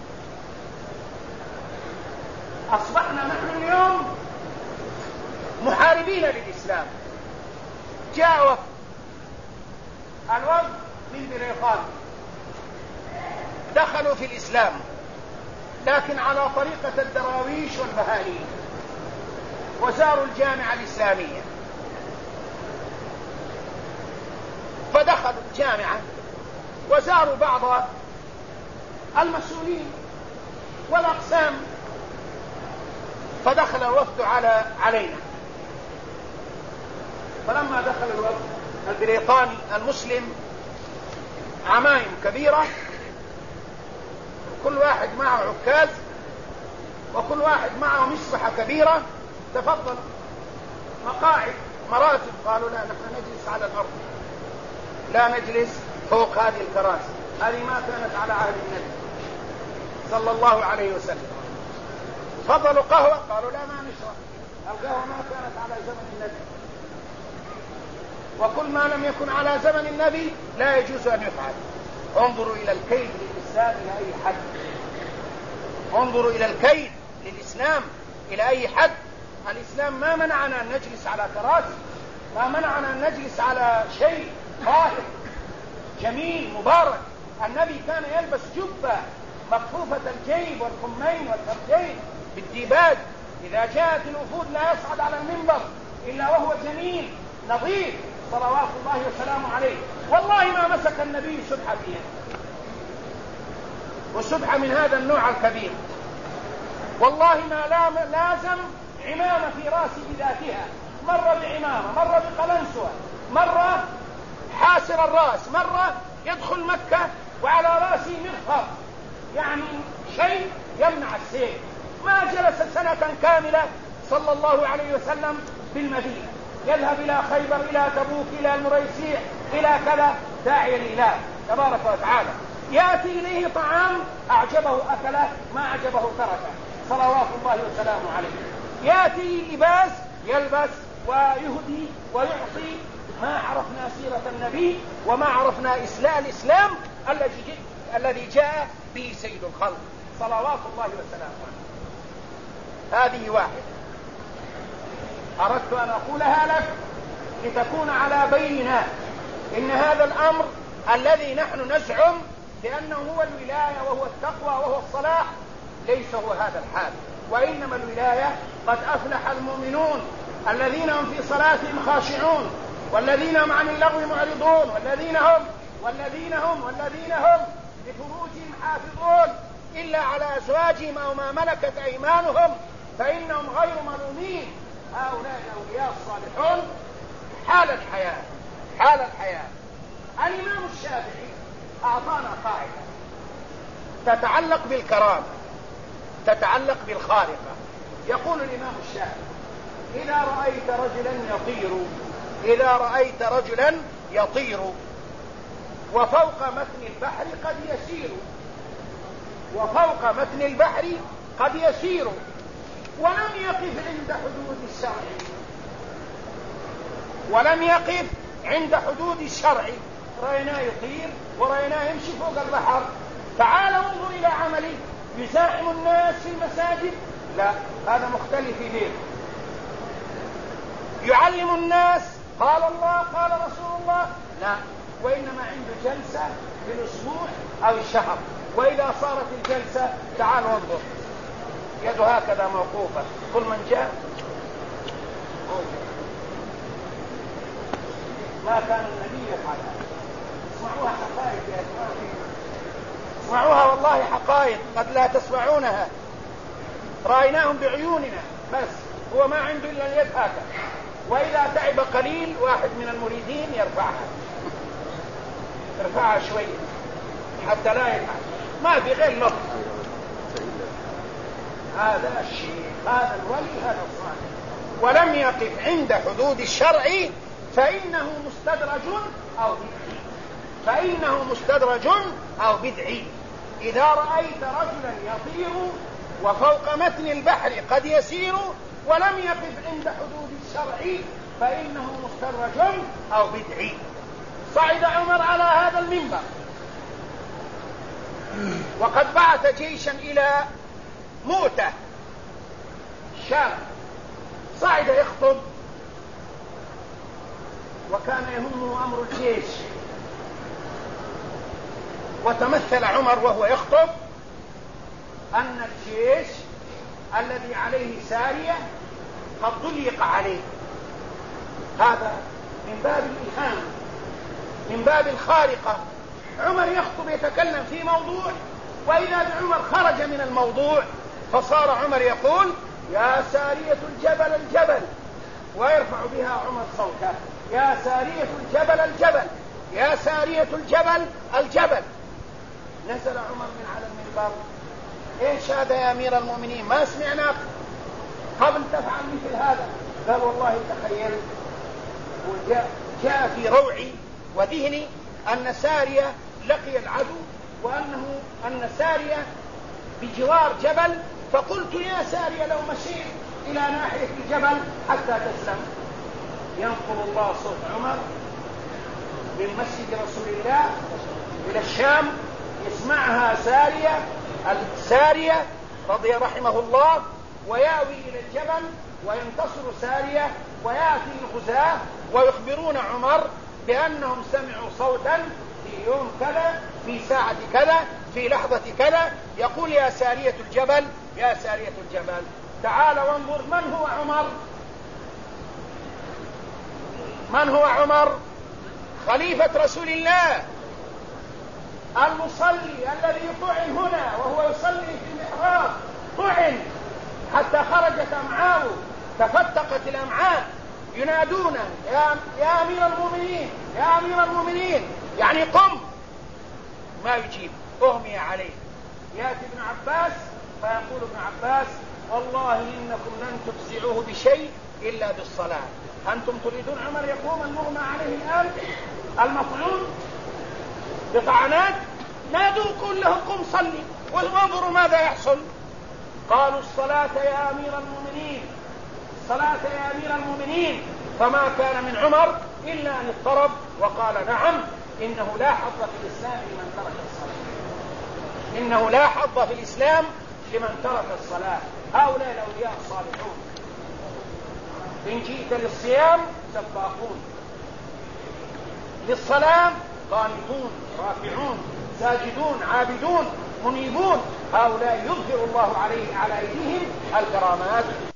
أصبحنا نحن اليوم محاربين للإسلام. جاء وفد، الوفد من بريطانيا، دخلوا في الإسلام لكن على طريقة الدراويش والبهائيين، وزاروا الجامعة الإسلامية، فدخلوا الجامعة وزاروا بعض المسؤولين والأقسام، فدخل الوفد علينا. فلما دخل الوفد البريطاني المسلم عمايم كبيرة، كل واحد معه عكاز وكل واحد معه مصبحة كبيرة، تفضل مقاعد مراتب، قالوا لا، نحن نجلس على الأرض، لا نجلس فوق هذه الكراسي، هذه ما كانت على عهد النبي صلى الله عليه وسلم. تفضلوا قهوة، قالوا لا، ما نشرب، القهوة ما كانت على زمن النبي، وكل ما لم يكن على زمن النبي لا يجوز أن يفعل. انظروا إلى الكيد للإسلام إلى أي حد، انظروا إلى الكيد للإسلام إلى أي حد. الإسلام ما منعنا أن نجلس على كراسي، ما منعنا أن نجلس على شيء طاهر جميل مبارك. النبي كان يلبس جبة مكفوفة الجيب والكمين والكرجين بالديباج، إذا جاءت الوفود لا يصعد على المنبر إلا وهو جميل نظيف صلوات الله وسلامه عليه. والله ما مسك النبي سبحة فيها، وسبحة من هذا النوع الكبير. والله ما لازم عمامة في راسي بذاتها، مرة بعمامة، مرة بقلنسوة، مرة حاسر الرأس، مرة يدخل مكة وعلى رأسي مغفر، يعني شيء يمنع السير. ما جلس سنة كاملة صلى الله عليه وسلم بالمدينة، يذهب إلى خيبر، إلى تبوك، إلى المريسيع، إلى كذا، داعيا لله تبارك وتعالى. يأتي إليه طعام أعجبه أكله، ما أعجبه تركه، صلوات الله وسلامه عليه. يأتي لباس يلبس ويهدي ويعطي. ما عرفنا سيرة النبي وما عرفنا الإسلام الذي جاء به سيد الخلق صلوات الله وسلامه عليه. هذه واحدة أردت أن أقولها لك لتكون على بيننا إن هذا الأمر الذي نحن نزعم بأنه هو الولاية وهو التقوى وهو الصلاح ليس هو هذا الحال، وإنما الولاية قد أفلح المؤمنون الذين هم في صلاتهم خاشعون والذين هم عن اللغو معرضون والذين هم لفروجهم حافظون إلا على أزواجهم أو ما ملكت أيمانهم فإنهم غير ملومين. هؤلاء الأولياء الصالحون حال الحياة. الإمام الشافعي أعطانا قاعدة تتعلق بالكرامة، تتعلق بالخارقة. يقول الإمام الشافعي: إذا رأيت رجلا يطير وفوق متن البحر قد يسير ولم يقف عند حدود الشرع، رأيناه يطير ورأيناه يمشي فوق البحر. تعال انظر إلى عمله، يزاحم الناس في المساجد؟ لا، هذا مختلف فيه. يعلم الناس قال الله قال رسول الله؟ لا، وإنما عنده جلسة في الأسبوع أو الشهر، وإذا صارت الجلسة تعال وانظر يده هكذا موقوفة، كل من جاء ما كان النبي يفعلها. اسمعوها حقائق يا جماعة، اسمعوها والله حقائق قد لا تسمعونها، رأيناهم بعيوننا، بس هو ما عنده إلا اليد هكذا، وإذا تعب قليل واحد من المريدين يرفعها شوية حتى لا يتعب، ما في غير لطف. هذا الشيء، هذا الولي، هذا الصالح، ولم يقف عند حدود الشرع فإنه مستدرج أو بدعي. إذا رأيت رجلا يطير وفوق متن البحر قد يسير ولم يقف عند حدود الشرع فإنه مستدرج أو بدعي. صعد عمر على هذا المنبر وقد بعث جيشا إلى مؤتة الشام، صعد يخطب وكان يهمه أمر الجيش، وتمثل عمر وهو يخطب أن الجيش الذي عليه سارية قد ضيق عليه. هذا من باب الإلهام، من باب الخارقة. عمر يخطب يتكلم في موضوع، وإذا بعمر خرج من الموضوع فصار عمر يقول: يا سارية الجبل الجبل، ويرفع بها عمر صوته: يا سارية الجبل الجبل، يا سارية الجبل الجبل. نزل عمر من على المنبر: ايش هذا يا امير المؤمنين؟ ما سمعناك قبل تفعل مثل هذا. قال: والله تخيل، وجاء في روعي وذهني أن سارية لقي العدو، أن سارية بجوار جبل، فقلت: يا سارية لو مشيت إلى ناحية الجبل حتى تسلم. ينقل الله صوت عمر من مسجد رسول الله إلى الشام، يسمعها سارية رضي رحمه الله، وياوي إلى الجبل وينتصر سارية، ويأتي الغزاة ويخبرون عمر بأنهم سمعوا صوتا في يوم كذا، في ساعة كذا، في لحظة كذا، يقول: يا سارية الجبل، يا سارية الجبل. تعال وانظر من هو عمر. من هو عمر؟ خليفة رسول الله، المصلي الذي طعن هنا وهو يصلي في المحراب، طعن حتى خرجت أمعاؤه، تفتقت الأمعاء، ينادون يا أمير المؤمنين يا أمير المؤمنين، يعني قم، ما يجيب، أغمي عليه. يأتي ابن عباس فيقول ابن عباس والله إنكم لن تفزعوه بشيء إلا بالصلاة. أنتم تريدون عمر يقوم المغمى عليه الآن المطعون بطعنات؟ نادوا قل له قم صلي وانظروا ماذا يحصل. قالوا الصلاة يا أمير المؤمنين، الصلاة يا أمير المؤمنين. فما كان من عمر إلا أن اضطرب وقال نعم إنه لا حظ في الإسلام لمن ترك الصلاة، إنه لا حظ في الإسلام لمن ترك الصلاة. هؤلاء الأولياء الصالحون إن جئت للصيام سباقون، للصلاة قانتون رافعون ساجدون عابدون منيبون. هؤلاء يظهر الله عليه على أيديهم الكرامات